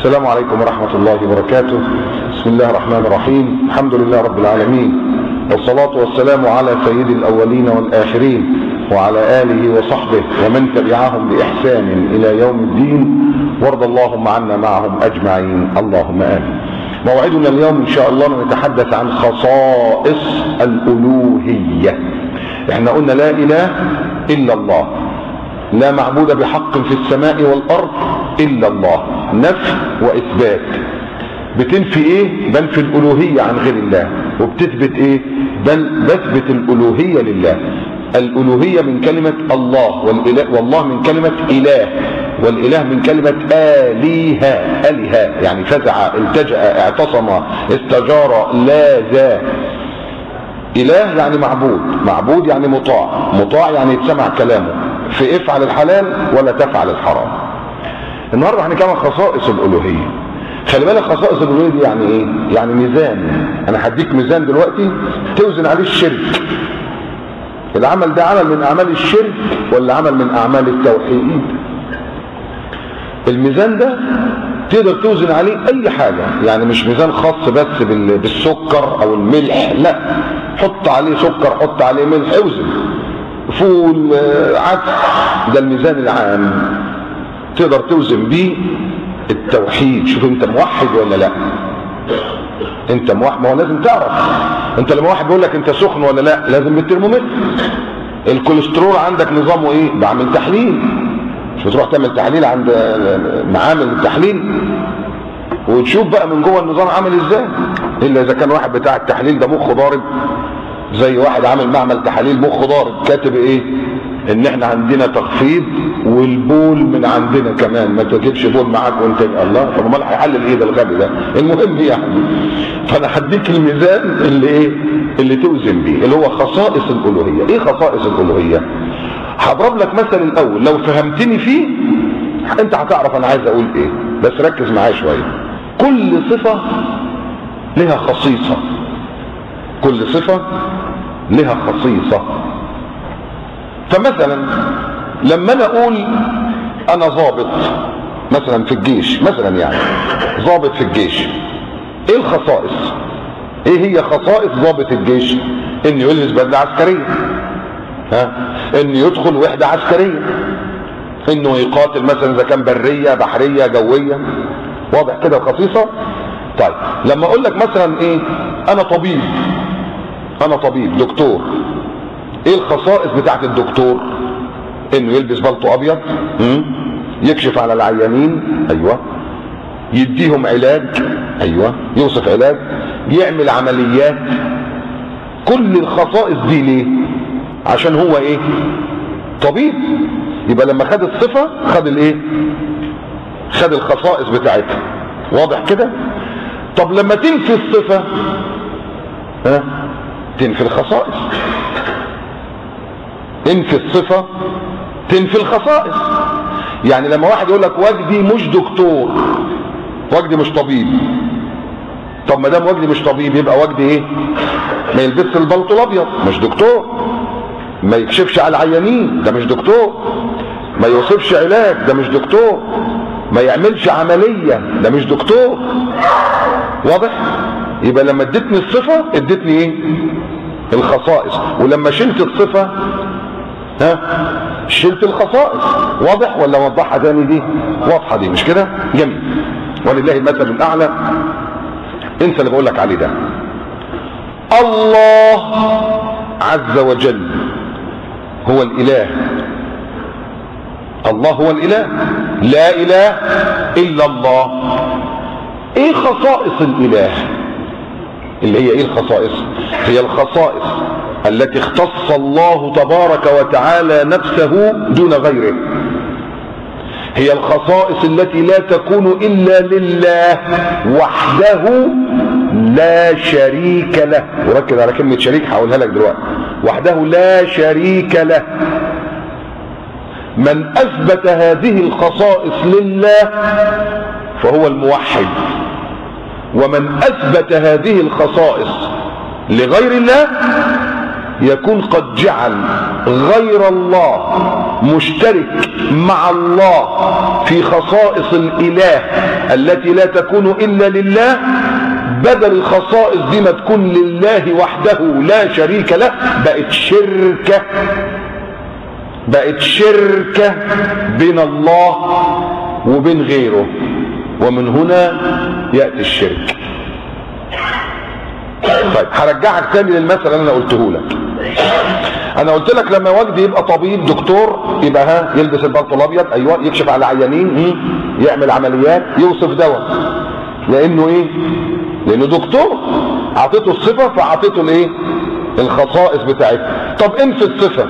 السلام عليكم ورحمة الله وبركاته. بسم الله الرحمن الرحيم. الحمد لله رب العالمين، والصلاة والسلام على سيد الأولين والآخرين وعلى آله وصحبه ومن تبعهم بإحسان إلى يوم الدين، وارض اللهم عنا معهم أجمعين، اللهم آمين. موعدنا اليوم إن شاء الله نتحدث عن خصائص الألوهية. احنا قلنا لا إله إلا الله، لا معبود بحق في السماء والأرض إلا الله، نفي وإثبات. بتنفي إيه؟ بنفي الألوهية عن غير الله، وبتثبت إيه؟ بثبت الألوهية لله. الألوهية من كلمة الله، والله من كلمة إله، والإله من كلمة آلهة، يعني فزع، التجأ، اعتصم، استجار، لاذ. إله يعني معبود يعني مطاع يعني يتسمع كلامه في افعل الحلال ولا تفعل الحرام. النهارده هنتكلم عن خصائص الألوهية. خلي بالك خصائص الألوهية دي يعني ايه؟ يعني ميزان. انا هديك ميزان دلوقتي توزن عليه الشرك. العمل ده عمل من اعمال الشرك ولا عمل من اعمال التوحيد؟ الميزان ده تقدر توزن عليه اي حاجة، يعني مش ميزان خاص بس بالسكر او الملح، لا، حط عليه سكر، حط عليه ملح، اوزن. فول، عدس، ده الميزان العام تقدر توزن بيه التوحيد. شوف انت موحد ولا لا. انت موحد، ما هو لازم تعرف. انت لما واحد بيقول لك انت سخن ولا لا، لازم بالترمومتر. الكوليسترول عندك نظامه ايه؟ بعمل تحليل. مش بتروح تعمل تحليل عند معامل التحليل وتشوف بقى من جوه النظام عامل ازاي، الا اذا كان واحد بتاع التحليل ده مخه ضارب، زي واحد عامل معمل تحاليل مخه ضارب، كاتب ايه؟ ان احنا عندنا تخفيض والبول من عندنا كمان، ما تجيبش بول معاك وانت الله. طب امال هيحلل ايه ده الغبي ده؟ المهم يعني، فانا هديك الميزان اللي ايه؟ اللي توزن بيه، اللي هو خصائص الالوهيه. ايه خصائص الالوهيه؟ هضرب لك مثل الاول، لو فهمتني فيه انت هتعرف انا عايز اقول ايه، بس ركز معايا شويه. كل صفه لها خصيصه، كل صفه لها خصيصه. فمثلا لما انا اقول انا ضابط مثلا في الجيش، مثلا يعني ضابط في الجيش، ايه الخصائص؟ ايه هي خصائص ضابط الجيش؟ انه يلبس بدله عسكريه، انه يدخل وحده عسكريه، انه يقاتل مثلا اذا كان بريه، بحريه، جويه. واضح كده الخصيصه؟ طيب لما اقول لك مثلا ايه؟ انا طبيب دكتور، ايه الخصائص بتاعت الدكتور؟ انه يلبس بلطو ابيض، يكشف على العيانين، ايوه، يديهم علاج، ايوه، يوصف علاج، يعمل عمليات. كل الخصائص دي ليه؟ عشان هو ايه؟ طبيب. يبقى لما خد الصفة خد الايه؟ خد الخصائص بتاعتها. واضح كده؟ طب لما تنفي الصفة تنفي الخصائص. انفي الصفة تنفي الخصائص. يعني لما واحد يقول لك وجدي مش دكتور، وجدي مش طبيب، طب ما دام وجدي مش طبيب يبقى وجدي ايه؟ ما يلبسش البلطو الابيض، مش دكتور. ما يكشفش على العيانين، ده مش دكتور. ما يوصفش علاج، ده مش دكتور. ما يعملش عملية، ده مش دكتور. واضح؟ يبقى لما اديتني الصفة اديتني ايه؟ الخصائص. ولما شلت الصفة شلت الخصائص. واضح ولا وضحها تاني؟ دي واضحة دي، مش كده؟ جميل، ولله المثل الاعلى. انسى اللي بقول لك عليه ده. الله عز وجل هو الاله. الله هو الاله، لا اله الا الله. ايه خصائص الاله؟ اللي هي ايه الخصائص؟ هي الخصائص التي اختص الله تبارك وتعالى نفسه دون غيره. هي الخصائص التي لا تكون الا لله وحده لا شريك له. وركز على كلمة شريك، هقولها لك دلوقتي. وحده لا شريك له. من اثبت هذه الخصائص لله فهو الموحد، ومن اثبت هذه الخصائص لغير الله يكون قد جعل غير الله مشترك مع الله في خصائص الاله التي لا تكون إلا لله، بدل الخصائص دي ما تكون لله وحده لا شريك له، بقت شركة بين الله وبين غيره، ومن هنا يأتي الشرك. طيب هرجعك تاني للمثل اللي انا قلته لك. انا قلت لك لما وجدي يبقى طبيب دكتور يبقى يلبس البلطو الابيض، ايوه، يكشف على عيانين، يعمل عمليات، يوصف دواء، لانه ايه؟ لانه دكتور، اعطيته الصفه فاعطيته الايه؟ الخصائص بتاعتها. طب انفي الصفه،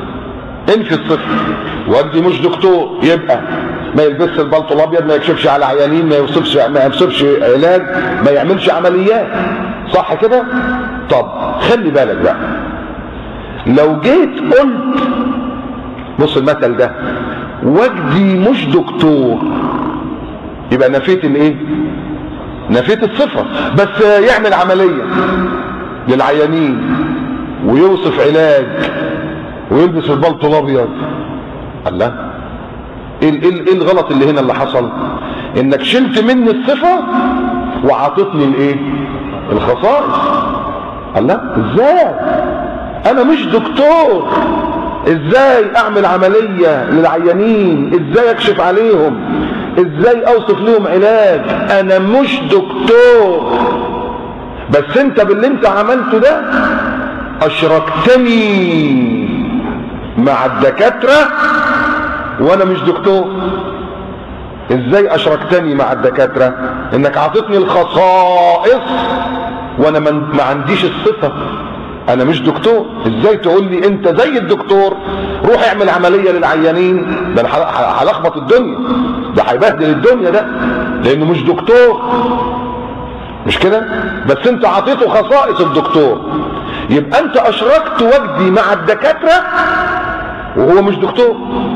وجدي مش دكتور يبقى ما يلبسش البلطو الابيض، ما يكشفش على عيانين، ما يوصفش علاج، ما يعملش عمليات، صح كده؟ طب خلي بالك بقى، لو جيت قلت بص المثل ده، وجدي مش دكتور، يبقى نفيت الايه؟ نفيت الصفه، بس يعمل عمليه للعيانين ويوصف علاج ويلبس البلطو الابيض. الله، ايه الغلط اللي هنا اللي حصل؟ انك شلت مني الصفه وعطتني الايه؟ الخصائص. الله، ازاي؟ انا مش دكتور، ازاي اعمل عمليه للعيانين؟ ازاي اكشف عليهم؟ ازاي اوصف لهم علاج؟ انا مش دكتور، بس انت باللي انت عملته ده اشركتني مع الدكاتره وانا مش دكتور. ازاي اشركتني مع الدكاتره؟ انك عطتني الخصائص وانا ما عنديش الصفه، انا مش دكتور. ازاي تقول لي انت زي الدكتور روح اعمل عمليه للعيانين؟ ده انا هلخبط الدنيا، ده هيبهدل الدنيا ده، لانه مش دكتور، مش كده؟ بس انت عطيته خصائص الدكتور، يبقى انت اشركت وجدي مع الدكاتره وهو مش دكتور.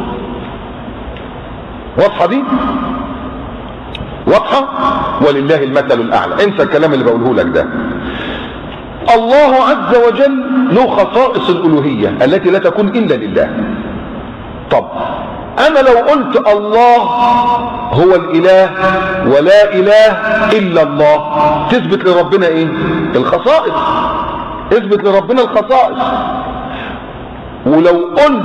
واضحه دي؟ واضحه؟ ولله المثل الاعلى. انسى الكلام اللي بقوله لك ده. الله عز وجل له خصائص الالوهيه التي لا تكون الا لله. طب انا لو قلت الله هو الاله ولا اله الا الله، تثبت لربنا ايه؟ الخصائص. اثبت لربنا الخصائص. ولو قلت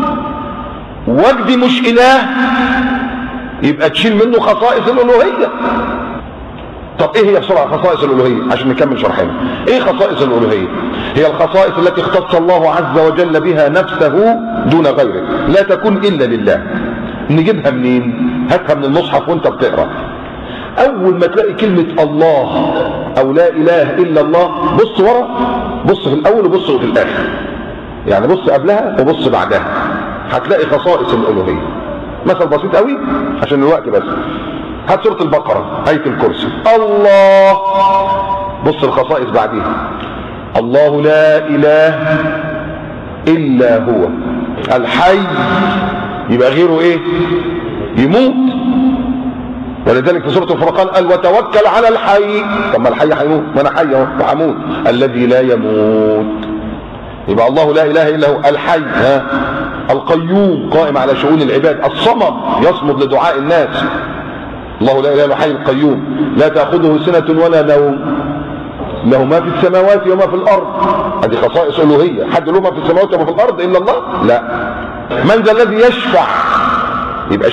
وجدي مش اله يبقى تشيل منه خصائص الالوهيه. طب ايه هي بسرعه خصائص الالوهيه عشان نكمل شرحنا؟ ايه خصائص الالوهيه؟ هي الخصائص التي اختص الله عز وجل بها نفسه دون غيره، لا تكون الا لله. نجيبها منين؟ هاتها من المصحف وانت بتقرا. اول ما تلاقي كلمه الله او لا اله الا الله، بص ورا، بص في الاول وبص في الاخر، يعني بص قبلها وبص بعدها، هتلاقي خصائص الالوهيه. مثل بسيط قوي عشان الوقت بس. هات سورة البقرة، آية الكرسي، الله، بص الخصائص بعديها، الله لا إله إلا هو الحي، يبقى غيره إيه؟ يموت. ولذلك في سورة الفرقان قال وتوكل على الحي. طب ما الحي هيموت، ما أنا حي أهو وهموت، الذي لا يموت. يبقى الله لا إله إلا هو الحي، القيوم قائم على شؤون العباد، الصمد يصمد لدعاء الناس. الله لا اله الا هو الحي القيوم لا تاخذه سنه ولا نوم، له ما في السماوات وما في الارض. هذه خصائص الوهيه. حد له ما في السماوات وما في الارض الا الله؟ لا. من ذا الذي يشفع؟ يبقى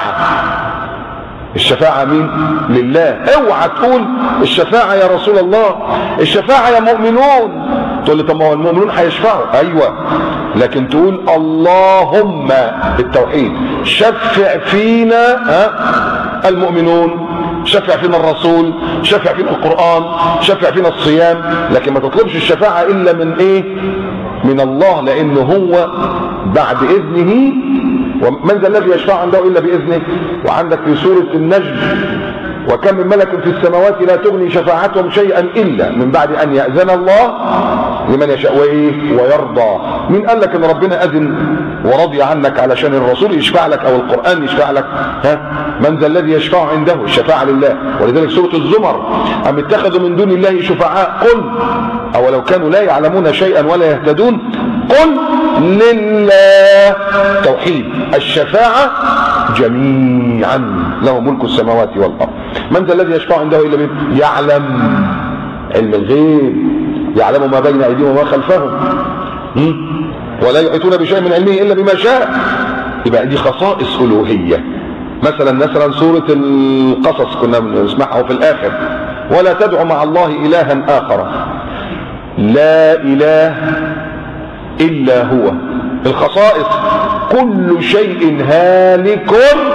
الشفاعه مين؟ لله. اوعى تقول الشفاعه يا رسول الله، الشفاعه يا مؤمنون. تقول لي طب ما هو المؤمنون هيشفعوا، ايوه، لكن تقول اللهم بالتوحيد شفع فينا المؤمنون، شفع فينا الرسول، شفع فينا القرآن، شفع فينا الصيام. لكن ما تطلبش الشفاعة إلا من إيه؟ من الله، لأنه هو بعد إذنه. ومن ذا الذي يشفع عنده إلا بإذنه. وعندك في سورة النجم وكم من ملك في السماوات لا تغني شفاعتهم شيئا إلا من بعد أن يأذن الله لمن يشاء ويرضى. مين قال لك ان ربنا اذن ورضي عنك علشان الرسول يشفع لك او القرآن يشفع لك؟ من ذا الذي يشفع عنده؟ الشفاعة لله. ولذلك سورة الزمر أم اتخذوا من دون الله شفعاء قل أولو كانوا لا يعلمون شيئا ولا يهتدون قل لله توحيد. الشفاعة جميعا له ملك السماوات والأرض. من ذا الذي يشفع عنده إلا بإذنه؟ يعلم علم الغيب، يعلم ما بين أيديهم وما خلفهم، ولا يحيطون بشيء من علمه إلا بما شاء. يبقى دي خصائص ألوهية. مثلا سورة القصص كنا بنسمعها في الآخر، ولا تدعو مع الله إلها آخر لا إله إلا هو. الخصائص كل شيء هالك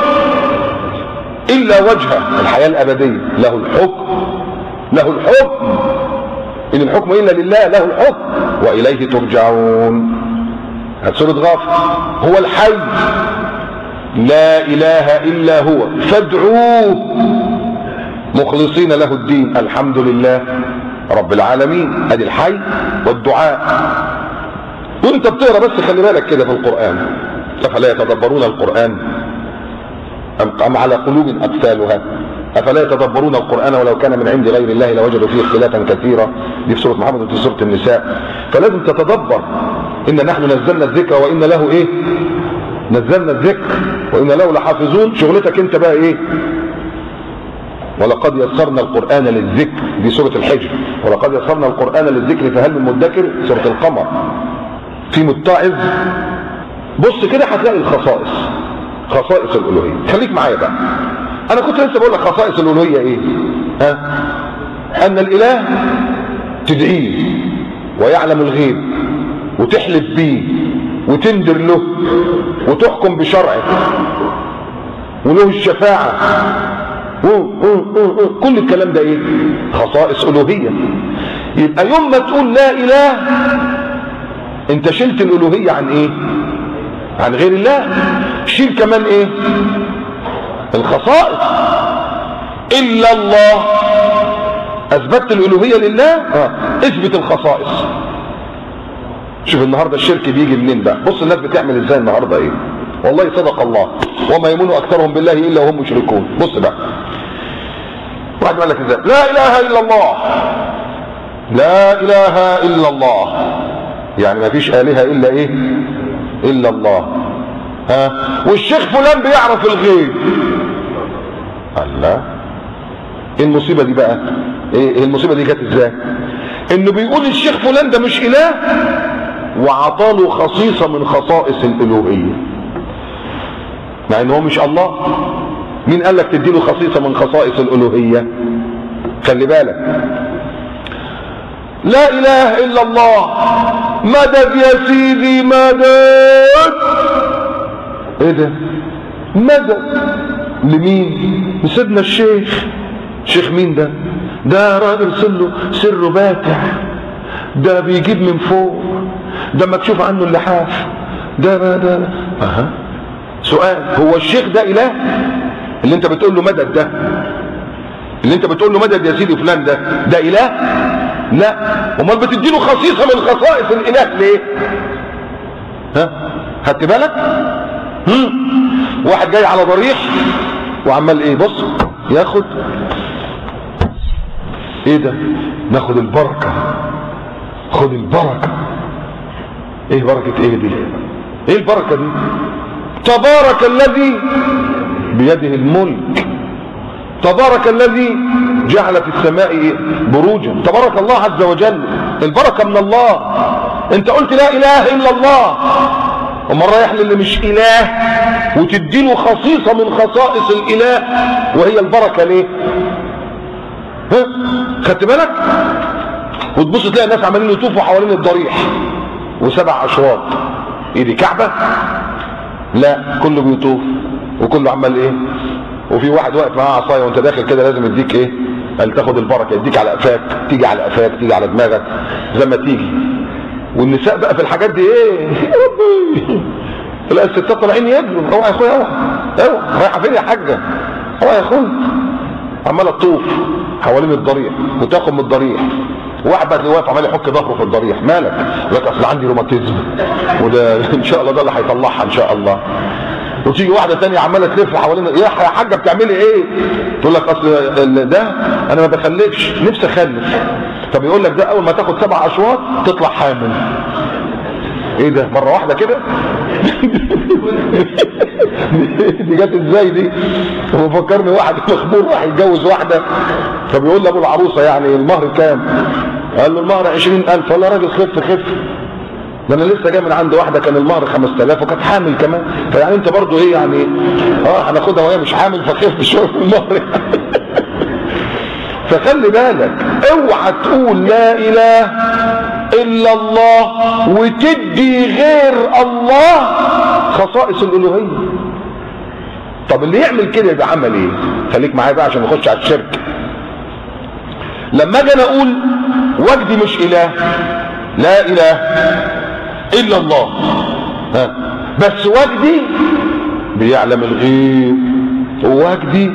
إلا وجهه، الحياة الأبدية، له الحكم، له الحكم، إن الحكم إلا لله، له الحكم وإليه ترجعون. سورة غافر. هو الحي لا إله إلا هو فادعوه مخلصين له الدين الحمد لله رب العالمين. ادي الحي والدعاء. وانت بتقرا بس خلي بالك كده في القرآن، افلا يتدبرون القرآن ام على قلوب اقفالها؟ افلا يتدبرون القرآن ولو كان من عند غير الله لوجدوا فيه اختلافا كثيرا. دي في سورة محمد وفي سورة النساء. فلازم تتدبر. إن نحن نزلنا الذكر وإن له إيه؟ نزلنا الذكر وإن له لحافظون. شغلتك أنت بقى إيه؟ ولقد يسرنا القرآن للذكر، دي سورة الحجر. ولقد يسرنا القرآن للذكر فهل من مدكر، سورة القمر. في متعظ. بص كده هتلاقي الخصائص، خصائص الألوهية. خليك معايا بقى. أنا كنت لسه بقول لك خصائص الألوهية إيه؟ أن الإله تدعيه ويعلم الغيب وتحلف بيه وتندر له وتحكم بشرعه وله الشفاعة كل الكلام ده ايه؟ خصائص ألوهية. يبقى يوم ما تقول لا إله انت شلت الألوهية عن ايه؟ عن غير الله. شيل كمان ايه؟ الخصائص. إلا الله أثبتت الألوهية لله، اثبت الخصائص. شوف النهارده الشرك بيجي منين بقى. بص الناس بتعمل ازاي النهارده ايه. والله صدق الله وما يؤمن اكثرهم بالله الا وهم مشركون. بص بقى واحد يقول لك ازاي لا اله الا الله، لا اله الا الله، يعني ما فيش الهه الا ايه؟ الا الله. والشيخ فلان بيعرف الغيب. الله، ايه المصيبه دي بقى؟ ايه المصيبه دي جت ازاي؟ انه بيقول الشيخ فلان ده مش اله وعطاله خصيصة من خصائص الألوهية مع ان هو مش الله. مين قال لك تديله خصيصة من خصائص الألوهية؟ خلي بالك. لا اله الا الله، مدد يا سيدي مدد. ايه ده؟ مدد لمين؟ لسيدنا الشيخ. شيخ مين ده؟ ده راجل سره باتع، ده بيجيب من فوق، ده مكشوف عنه اللحاف، ده سؤال، هو الشيخ ده اله؟ اللي انت بتقول له مدد ده، اللي انت بتقول له مدد يا سيدي فلان ده اله؟ لا. امال بتدي له خصيصه من خصائص الاله ليه؟ خدت بالك؟ واحد جاي على ضريح وعمال ايه؟ بص ياخد ايه ده؟ ناخد البركه. خد البركه. ايه بركه ايه دي؟ ايه البركه دي؟ تبارك الذي بيده الملك، تبارك الذي جعل في السماء بروجا، تبارك الله عز وجل. البركه من الله. انت قلت لا اله الا الله، ومن رايح للي مش اله وتديله خصيصه من خصائص الاله وهي البركه ليه؟ خدت بالك؟ وتبص تلاقي الناس عمالين يطوفوا حوالين الضريح وسبع اشواط. ايه دي كعبه؟ لا، كله بيطوف وكله عمال ايه؟ وفي واحد واقف معاه عصايه وانت داخل كده لازم يديك ايه؟ قال تاخد البركه، يديك على قفاك، تيجي على قفاك، تيجي على دماغك زي ما تيجي. والنساء بقى في الحاجات دي ايه؟ يا ربي، تلاقي الستات طالعين يجروا. اوعى يا اخويا، اوعى رايحه فين يا حاجه؟ اوعى يا اخويا. عماله تطوف حوالين الضريح وتاخد من الضريح. واحد بقى واقف عمال يحك ظهره في الضريح. مالك؟ يقول لك اصل عندي روماتيزم وده ان شاء الله ده اللي هيطلعها ان شاء الله. وتيجي واحده ثانيه عماله تلف حوالين، يا حاجه بتعملي ايه؟ تقول لك اصل ده انا ما بخلفش، نفسي اخلف. طب يقول لك ده اول ما تاخد 7 اشواط تطلع حامل. ايه ده مرة واحدة كده؟ دي جت ازاي دي؟ هو فكرني واحد مخبور راح يتجوز واحدة، فبيقول لابو العروسة يعني المهر كام؟ قال له المهر 20,000. قال له يا راجل خف ده انا لسه جاي من عند واحده كان المهر 5000 وكانت حامل كمان، فيعني انت برضو ايه يعني هناخدها وهي مش حامل فخف شويه في المهر. فخلي بالك اوعى تقول لا اله الا الله وتدي غير الله خصائص الالوهيه. طب اللي يعمل كده يبقى عمل ايه؟ خليك معايا بقى عشان نخش على الشرك. لما اجي انا اقول وجدي مش اله، لا اله الا الله، بس وجدي بيعلم الغيب، ووجدي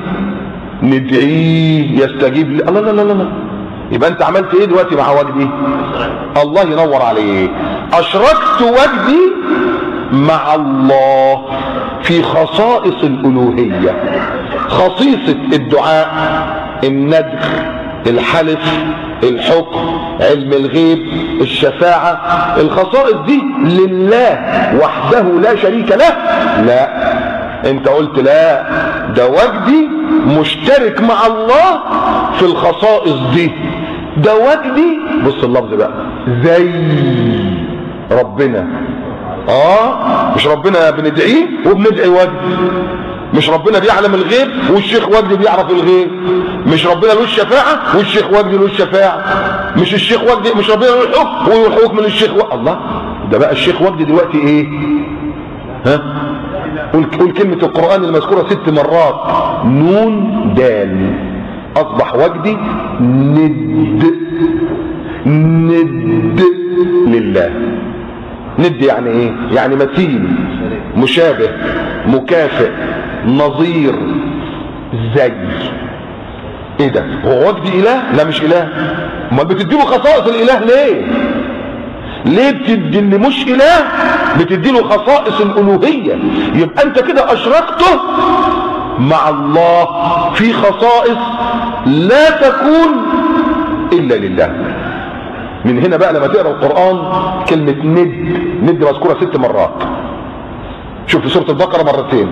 ندعيه يستجيب لي. الله لا لا لا، يبقى انت عملت ايه دلوقتي مع وجدي؟ الله ينور عليه، اشركت وجدي مع الله في خصائص الالوهيه، خصيصه الدعاء، الندر، الحلف، الحكم، علم الغيب، الشفاعة. الخصائص دي لله وحده لا شريك له. لا، انت قلت لا، ده وجدي مشترك مع الله في الخصائص دي. ده وجدي، بص اللفظ بقى، زي ربنا. مش ربنا بندعيه وبندعي وجدي، مش ربنا بيعلم الغيب والشيخ وجدي بيعرف الغيب، مش ربنا له الشفاعة والشيخ وجدي له الشفاعة، مش الشيخ وجدي، مش ربنا له الحكم والحكم من الشيخ وجدي. الله، ده بقى الشيخ وجدي دلوقتي ايه؟ قول كلمة القرآن المذكورة 6 مرات، نون دال، اصبح وجدي ند لله. ند يعني ايه؟ يعني مثيل، مشابه، مكافئ، نظير، زي. ايه ده؟ هو وجدي اله؟ لا مش اله. امال بتديله خصائص الاله ليه؟ ليه بتدي اللي مش اله بتديله خصائص الالوهيه؟ يبقى انت كده اشركته مع الله في خصائص لا تكون الا لله. من هنا بقى لما تقرا القران كلمه ند مذكوره 6 مرات. شوف في سوره البقره مرتين،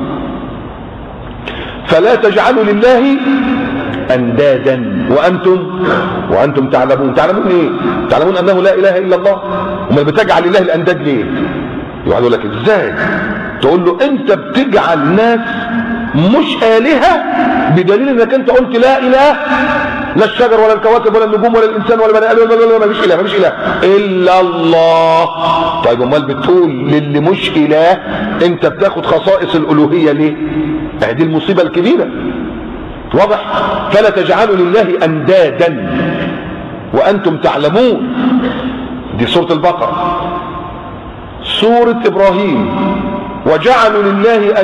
فلا تجعلوا لله اندادا وانتم تعلمون. تعلمون ايه؟ تعلمون انه لا اله الا الله. وما بتجعل لله الانداد ليه؟ يقول لك ازاي؟ تقول له انت بتجعل ناس مش الهه بدليل انك انت قلت لا اله، لا الشجر ولا الكواكب ولا النجوم ولا الانسان ولا بني ادم ولا مفيش اله الا الله. طيب امال بتقول للي مش اله انت بتاخد خصائص الالوهيه ليه؟ دي المصيبه الكبيره. واضح؟ فلا تجعلوا لله اندادا وانتم تعلمون. دي سوره البقره. سوره ابراهيم، وجعلوا لله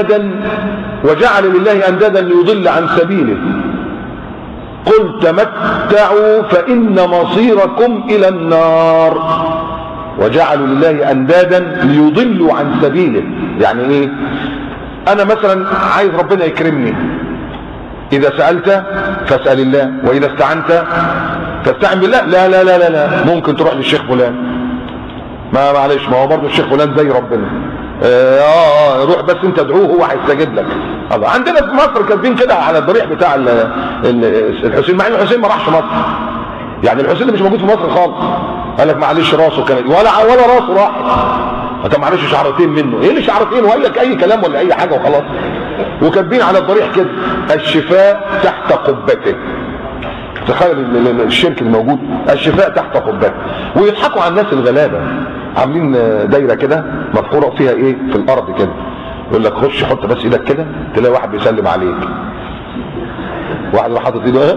اندادا ليضل عن سبيله قل تمتعوا فإن مصيركم إلى النار. وجعلوا لله أندادا ليضلوا عن سبيله. يعني إيه؟ أنا مثلا عايز ربنا يكرمني، إذا سألت فاسأل الله، وإذا استعنت فاستعن بالله. لا لا لا لا لا، ممكن تروح للشيخ فلان، معلش، ما هو برضه الشيخ فلان زي ربنا. روح بس انت ادعوه هو هيستجيب لك. الله، عندنا في مصر كاتبين كده على الضريح بتاع الحسين، مع ان الحسين ما راحش مصر، يعني الحسين اللي مش موجود في مصر خالص. قال لك معلش راسه كانت ولا راسه راحت، طب معلش شعرتين منه. ايه اللي شعرتين؟ وقال لك اي كلام ولا اي حاجه وخلاص. وكاتبين على الضريح كده الشفاء تحت قبته. تخيل الشرك الموجود، الشفاء تحت قبته. ويضحكوا على الناس الغلابه، عاملين دايره كده مفحوره فيها ايه في الارض كده، يقول لك خش حط بس ايدك كده تلاقي واحد بيسلم عليك، واحد حاطط ايده ايه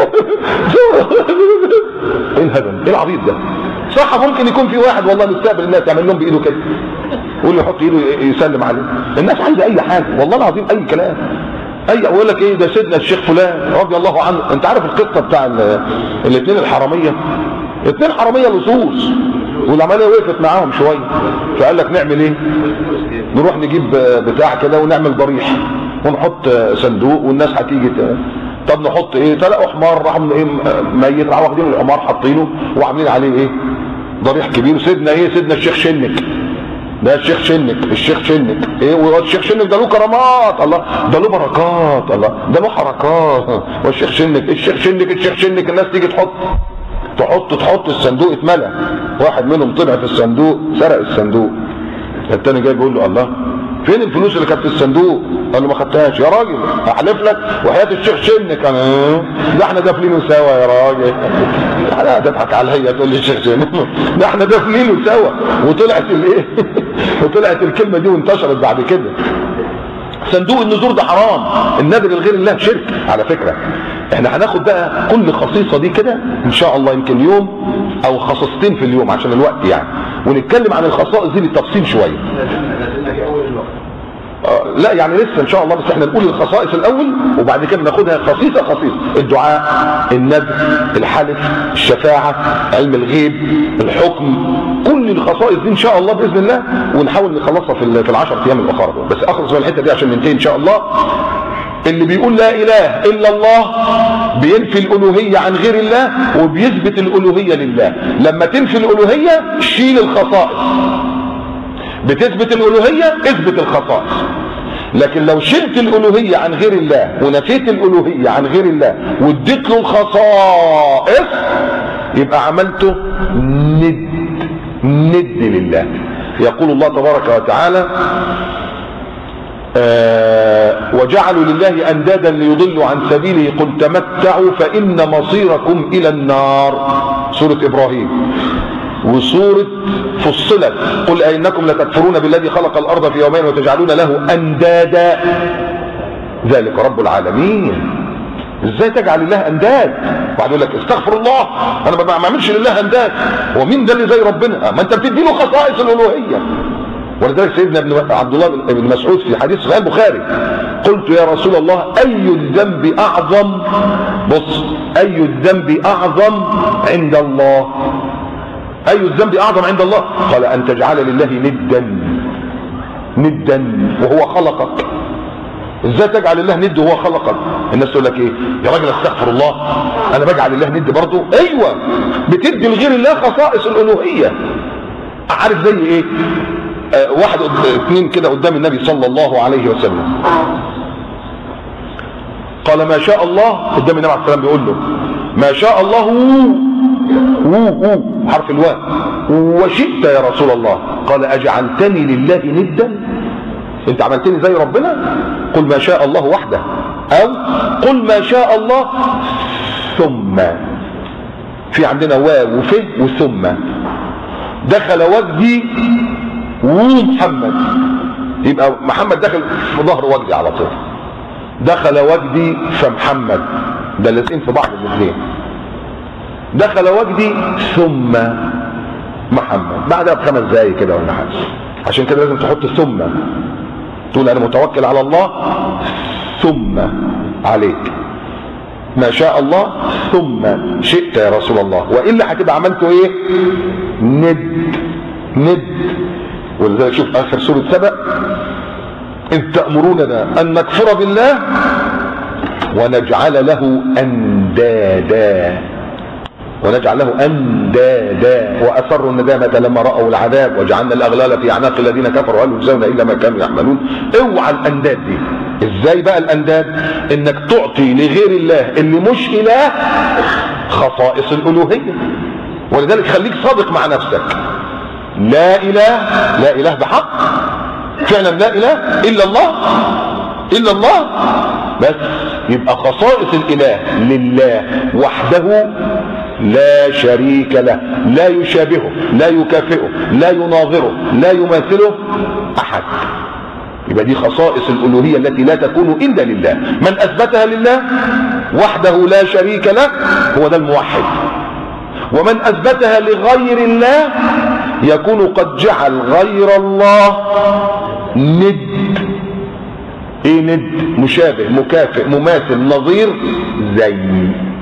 الهبل، ايه العبيط ده؟ صح، ممكن يكون في واحد والله مستقبل الناس يعمل لهم بايده كده، يقول له يحط ايده يسلم عليه. الناس عايزه اي حاجه والله العظيم، اي كلام، يقول لك ايه ده سيدنا الشيخ فلان رضي الله عنه. انت عارف القصه بتاع الاثنين الحراميه؟ 2 حراميه لصوص، والعمليه وقفت معاهم شويه، فقال لك نعمل ايه؟ نروح نجيب بتاع كده ونعمل ضريح ونحط صندوق والناس هتيجي طب نحط ايه؟ تلاقوا حمار راحوا ميت، راحوا واخدين الحمار حاطينه وعاملين عليه ايه؟ ضريح كبير. سيدنا ايه؟ سيدنا الشيخ شنك ده الشيخ شنك، الشيخ شنك ايه؟ والشيخ شنك ده له كرامات، الله ده له بركات، الله ده له حركات. والشيخ شنك الشيخ شنك الشيخ شنك، الناس تيجي تحط الصندوق اتملى، واحد منهم طلع في الصندوق سرق الصندوق، التاني جاي بيقول له الله فين الفلوس اللي كانت في الصندوق؟ قال له ما خدتهاش. يا راجل احلف لك وحياة الشيخ شنك انا ده احنا دافنينه سوا يا راجل. لا تضحك عليا تقول لي الشيخ شنك، ده احنا دافنينه سوا. وطلعت الايه وطلعت الكلمه دي وانتشرت بعد كده. صندوق النذور ده حرام، النذر لغير الله شرك على فكره. احنا هناخد بقى كل خصيصه دي كده ان شاء الله، يمكن يوم او خصيصتين في اليوم عشان الوقت يعني، ونتكلم عن الخصائص دي بالتفصيل شويه. لا يعني لسه ان شاء الله، بس احنا نقول الخصائص الاول وبعد كده ناخدها خصيصه خصيصه. الدعاء، النذر، الحلف، الشفاعه، علم الغيب، الحكم، كل الخصائص دي ان شاء الله باذن الله، ونحاول نخلصها في ال10 ايام الاخرى. بس اخلص من الحته دي عشان ننتهي ان شاء الله. اللي بيقول لا اله الا الله بينفي الالوهيه عن غير الله وبيثبت الالوهيه لله. لما تنفي الالوهيه شيل الخصائص، بتثبت الالوهيه اثبت الخصائص. لكن لو شلت الالوهيه عن غير الله ونفيت الالوهيه عن غير الله واديت له الخصائص يبقى عملته ند لله. يقول الله تبارك وتعالى وجعلوا لله اندادا ليضلوا عن سبيله قل تمتعوا فان مصيركم الى النار. سوره ابراهيم. وسورة فصلت قل أئنكم لتكفرون بالذي خلق الأرض في يومين وتجعلون له أندادا ذلك رب العالمين. ازاي تجعل الله أنداد؟ واحد يقول لك استغفر الله أنا ما بعملش لله أنداد. ومين ده اللي زي ربنا؟ ما أنت بتدي له خصائص الألوهية. ولذلك سيدنا عبد الله بن مسعود في حديث صحيح البخاري قلت يا رسول الله أي الذنب أعظم؟ بص، أي الذنب أعظم عند الله؟ أي الذنب أعظم عند الله؟ قال أن تجعل لله ندا وهو خلقك. ازاي تجعل الله ند وهو خلقك؟ الناس تقول لك ايه يا راجل استغفر الله انا بجعل الله ند برضه. ايوه بتدي لغير الله خصائص الالوهيه. عارف زي ايه؟ واحد اتنين كده قدام النبي صلى الله عليه وسلم قال ما شاء الله، قدام النبي عليه السلام بيقول له ما شاء الله حرف الواو وشئت يا رسول الله. قال اجعلتني لله ندا؟ انت عملتني زي ربنا؟ قل ما شاء الله وحده، او قل ما شاء الله ثم. في عندنا واو وفه وثم. دخل وجدي ومحمد، يبقى محمد دخل في ظهر وجدي على طول. دخل وجدي فمحمد، ده لازقين في بعض الاثنين. دخل وجدي ثم محمد، بعدها ب5 دقايق كده ولا حاجه. عشان كده لازم تحط ثم، تقول انا متوكل على الله ثم عليك. ما شاء الله ثم شئت يا رسول الله، والا هتبقى عملته ايه؟ ند. ولذلك شوف اخر سوره سبأ إذ تأمروننا أن نكفر بالله ونجعل له أندادا وأسروا الندامة لما رأوا العذاب وجعلنا الأغلال في أعناق الذين كفروا هل يجزون إلا ما كانوا يعملون. اوعى الأنداد دي. إزاي بقى الأنداد؟ إنك تعطي لغير الله اللي مش إله خصائص الألوهية. ولذلك خليك صادق مع نفسك. لا إله بحق فعلا، لا اله الا الله بس. يبقى خصائص الاله لله وحده لا شريك له، لا يشابهه، لا يكافئه، لا يناظره، لا يماثله احد. يبقى دي خصائص الالوهيه التي لا تكون الا لله. من اثبتها لله وحده لا شريك له هو ده الموحد. ومن اثبتها لغير الله يكون قد جعل غير الله ند. ايه ند؟ مشابه، مكافئ، مماثل، نظير، زي.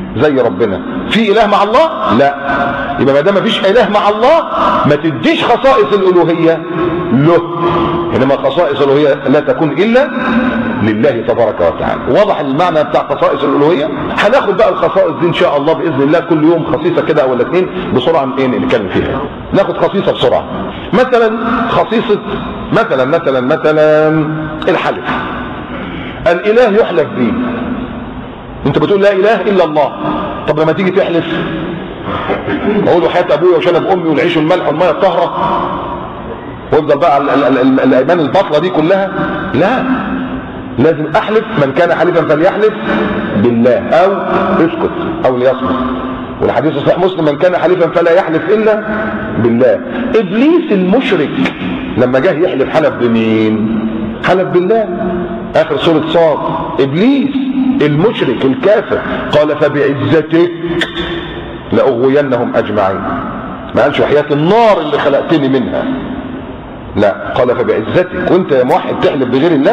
زي ربنا. في اله مع الله؟ لا. يبقى ما دام مفيش اله مع الله ما تديش خصائص الالوهيه له، انما خصائص الالوهيه لا تكون الا لله تبارك وتعالى. واضح المعنى بتاع خصائص الالوهيه؟ هناخد بقى الخصائص دي ان شاء الله باذن الله كل يوم خصيصه كده او اثنين بسرعه نتكلم فيها. ناخد خصيصه بسرعه. مثلا خصيصه مثلا الحلف. الاله يحلف به. انت بتقول لا اله الا الله، طب لما تيجي تحلف اقول وحياة ابويا وشنب امي والعيش والملح والميه الطاهره وافضل بقى الايمان الباطله دي كلها؟ لا، لازم احلف. من كان حليفا فليحلف بالله او اسكت او ليصمت. والحديث صحيح مسلم من كان حليفا فلا يحلف الا بالله. ابليس المشرك لما جه يحلف حلف بمين؟ حلف بالله. اخر سوره صاد ابليس المشرك الكافر قال فبعزتك لاغوينهم اجمعين. ما قالش وحياة النار اللي خلقتني منها، لا، قال فبعزتك. وانت يا موحد تحلف بغير الله؟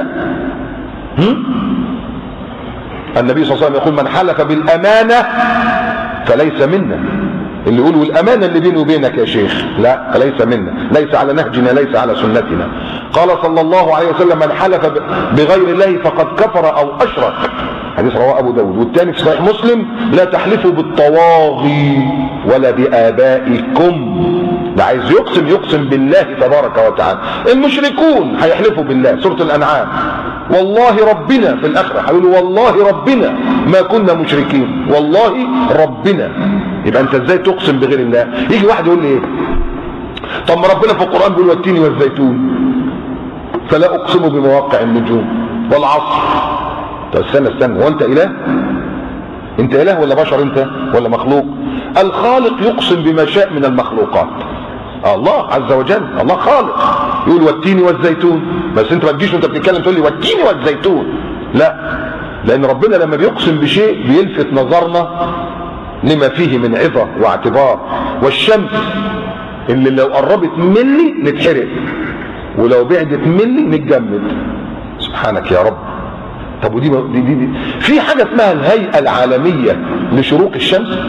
النبي صلى الله عليه وسلم يقول من حلف بالامانه فليس منا. اللي يقول والامانه اللي بيني وبينك يا شيخ، لا، فليس منا، ليس على نهجنا، ليس على سنتنا. قال صلى الله عليه وسلم من حلف بغير الله فقد كفر او اشرك. حديث رواه ابو داود. والثاني في صحيح مسلم لا تحلفوا بالطواغي ولا بآبائكم. ده عايز يقسم بالله تبارك وتعالى. المشركون هيحلفوا بالله، سورة الانعام، والله ربنا. في الاخره هيقولوا والله ربنا ما كنا مشركين، والله ربنا. يبقى انت ازاي تقسم بغير الله؟ يجي واحد يقول لي ايه؟ طب ما ربنا في القران بيقول والتين والزيتون فلا اقسم بمواقع النجوم والعصر. طب استنى، هو انت اله؟ انت اله ولا بشر انت ولا مخلوق؟ الخالق يقسم بما شاء من المخلوقات. الله عز وجل، الله خالق، يقول والتين والزيتون. بس انت ما تجيش وانت بتتكلم تقول لي والتين والزيتون، لا، لان ربنا لما بيقسم بشيء بيلفت نظرنا لما فيه من عظة واعتبار. والشمس اللي لو قربت ملي نتحرق ولو بعدت ملي نتجمد. سبحانك يا رب. طب ودي دي في حاجة اسمها الهيئة العالمية لشروق الشمس.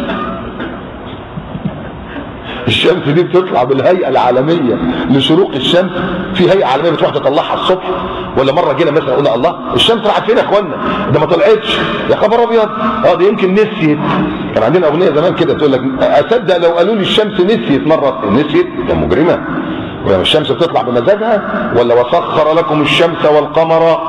الشمس دي بتطلع بالهيئة العالمية لشروق الشمس. في هيئة عالمية بتروح تطلعها الصبح. ولا مرة جينا مثلا قلنا الله الشمس راحت فين يا اخوانا؟ ده ما طلعتش، يا خبر ابيض. دي يمكن نسيت. كان عندنا اغنية زمان كده تقول لك اصدق لو قالوا لي الشمس نسيت مرة. نسيت؟ ده مجرمة. ولما الشمس بتطلع بمزاجها ولا وسخر لكم الشمس والقمر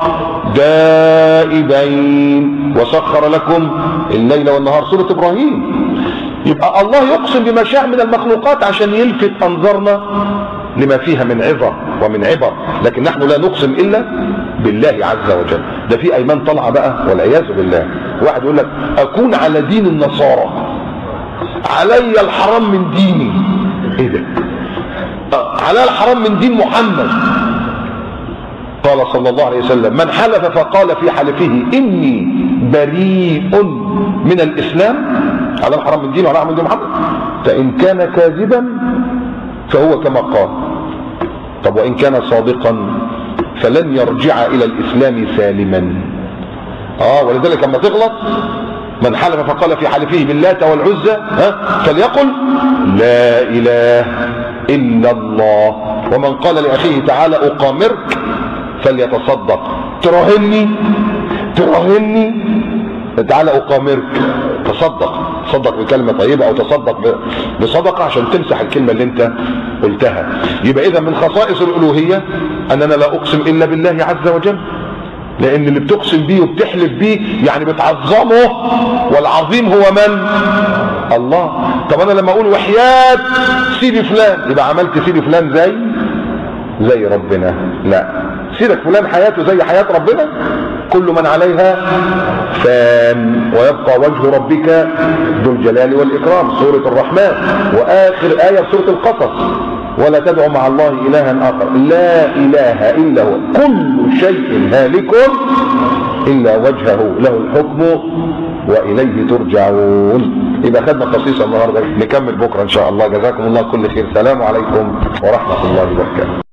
دائبين وسخر لكم الليل والنهار، سورة ابراهيم. يبقى الله يقسم بما شاء من المخلوقات عشان يلفت انظارنا لما فيها من عظة ومن عبر. لكن نحن لا نقسم الا بالله عز وجل. ده في ايمان طالعه بقى والعياذ بالله. واحد يقول لك اكون على دين النصارى، علي الحرام من ديني. ايه ده؟ علي الحرام من دين محمد. قال صلى الله عليه وسلم من حلف فقال في حلفه اني بريء من الاسلام، على الحرام من دين وعلى من دين محمد، فان كان كاذبا فهو كما قال. طب وان كان صادقا فلن يرجع الى الاسلام سالما. ولذلك لما تغلط من حلف فقال في حلفه باللات والعزى فليقل لا اله الا الله. ومن قال لاخيه تعالى اقامرك فليتصدق. تراهني تعالى اقامرك، تصدق بكلمة طيبة او تصدق بصدقة عشان تمسح الكلمة اللي انت قلتها. يبقى اذا من خصائص الالوهية اننا لا اقسم الا بالله عز وجل، لان اللي بتقسم بيه وبتحلف بيه يعني بتعظمه، والعظيم هو من؟ الله. طب انا لما اقول وحياة سيدي فلان يبقى عملت سيدي فلان زي ربنا؟ لا، سيدك فلان حياته زي حياة ربنا. كل من عليها فان ويبقى وجه ربك ذو الجلال والإكرام، سورة الرحمن. وآخر آية في سورة القصص ولا تدعوا مع الله إلها آخر لا إله إلا هو كل شيء هالك إلا وجهه له الحكم وإليه ترجعون. يبقى خدنا قصيصة النهاردة، نكمل بكرة إن شاء الله. جزاكم الله كل خير. السلام عليكم ورحمة الله وبركاته.